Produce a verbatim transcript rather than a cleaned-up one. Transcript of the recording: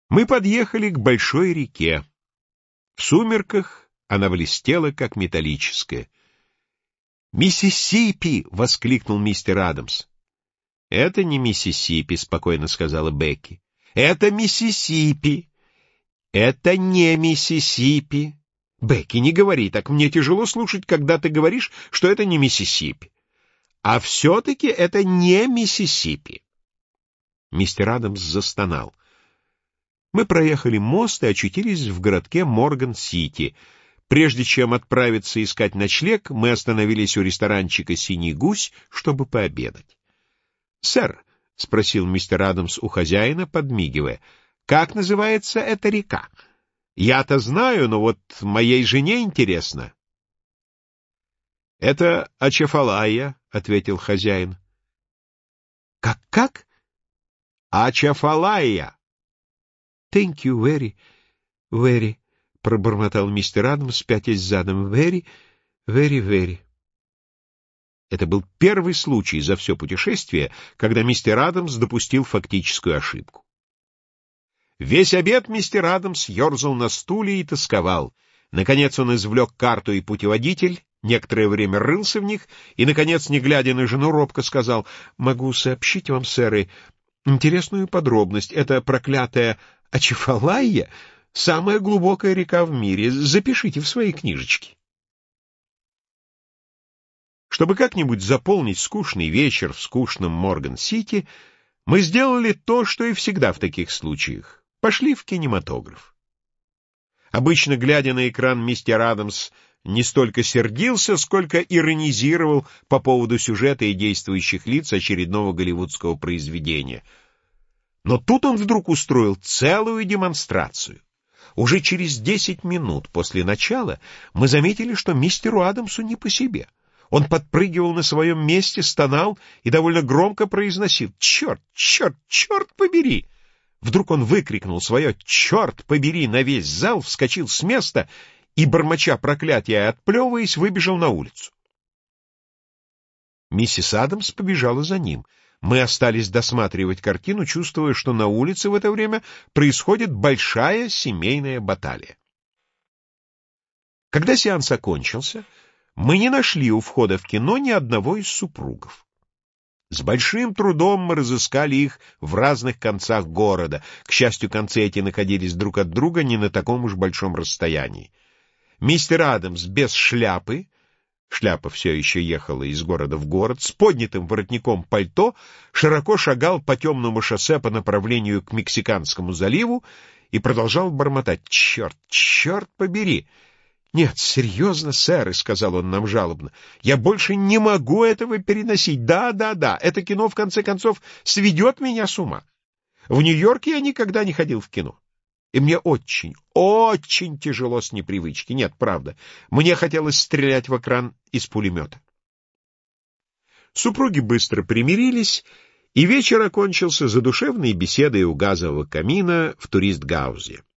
Мы подъехали к большой реке. В сумерках она блестела, как металлическая. «Миссисипи!» — воскликнул мистер Адамс. «Это не Миссисипи», — спокойно сказала Бекки. «Это Миссисипи!» «Это не Миссисипи!» «Бекки, не говори так. Мне тяжело слушать, когда ты говоришь, что это не Миссисипи. А все-таки это не Миссисипи!» Мистер Адамс застонал. Мы проехали мост и очутились в городке Морган-Сити. Прежде чем отправиться искать ночлег, мы остановились у ресторанчика «Синий гусь», чтобы пообедать. «Сэр», — спросил мистер Адамс у хозяина, подмигивая, — «как называется эта река? Я-то знаю, но вот моей жене интересно». «Это Ачафалая», — ответил хозяин. «Как-как?» «Ачафалая». «Thank you very, very», — пробормотал мистер Адамс, пятясь задом. «Very, very, very». Это был первый случай за все путешествие, когда мистер Адамс допустил фактическую ошибку. Весь обед мистер Адамс ерзал на стуле и тосковал. Наконец он извлек карту и путеводитель, некоторое время рылся в них и, наконец, не глядя на жену, робко сказал: «Могу сообщить вам, сэры, интересную подробность. Это проклятая Ачафалая — самая глубокая река в мире. Запишите в свои книжечки». Чтобы как-нибудь заполнить скучный вечер в скучном Морган-Сити, мы сделали то, что и всегда в таких случаях. Пошли в кинематограф. Обычно, глядя на экран, мистер Адамс не столько сердился, сколько иронизировал по поводу сюжета и действующих лиц очередного голливудского произведения. Но тут он вдруг устроил целую демонстрацию. Уже через десять минут после начала мы заметили, что мистеру Адамсу не по себе. Он подпрыгивал на своем месте, стонал и довольно громко произносил: «Черт, черт, черт побери!» Вдруг он выкрикнул свое «Черт побери!» на весь зал, вскочил с места и, бормоча проклятия и отплевываясь, выбежал на улицу. Миссис Адамс побежала за ним. Мы остались досматривать картину, чувствуя, что на улице в это время происходит большая семейная баталия. Когда сеанс окончился, мы не нашли у входа в кино ни одного из супругов. С большим трудом мы разыскали их в разных концах города. К счастью, концы эти находились друг от друга не на таком уж большом расстоянии. Мистер Адамс без шляпы, шляпа все еще ехала из города в город, с поднятым воротником пальто, широко шагал по темному шоссе по направлению к Мексиканскому заливу и продолжал бормотать: «Черт, черт побери!» «Нет, серьезно, сэр», — сказал он нам жалобно, — «я больше не могу этого переносить. Да, да, да, это кино, в конце концов, сведет меня с ума. В Нью-Йорке я никогда не ходил в кино. И мне очень, очень тяжело с непривычки. Нет, правда, мне хотелось стрелять в экран из пулемета». Супруги быстро примирились, и вечер окончился задушевной беседой у газового камина в турист-гаузе.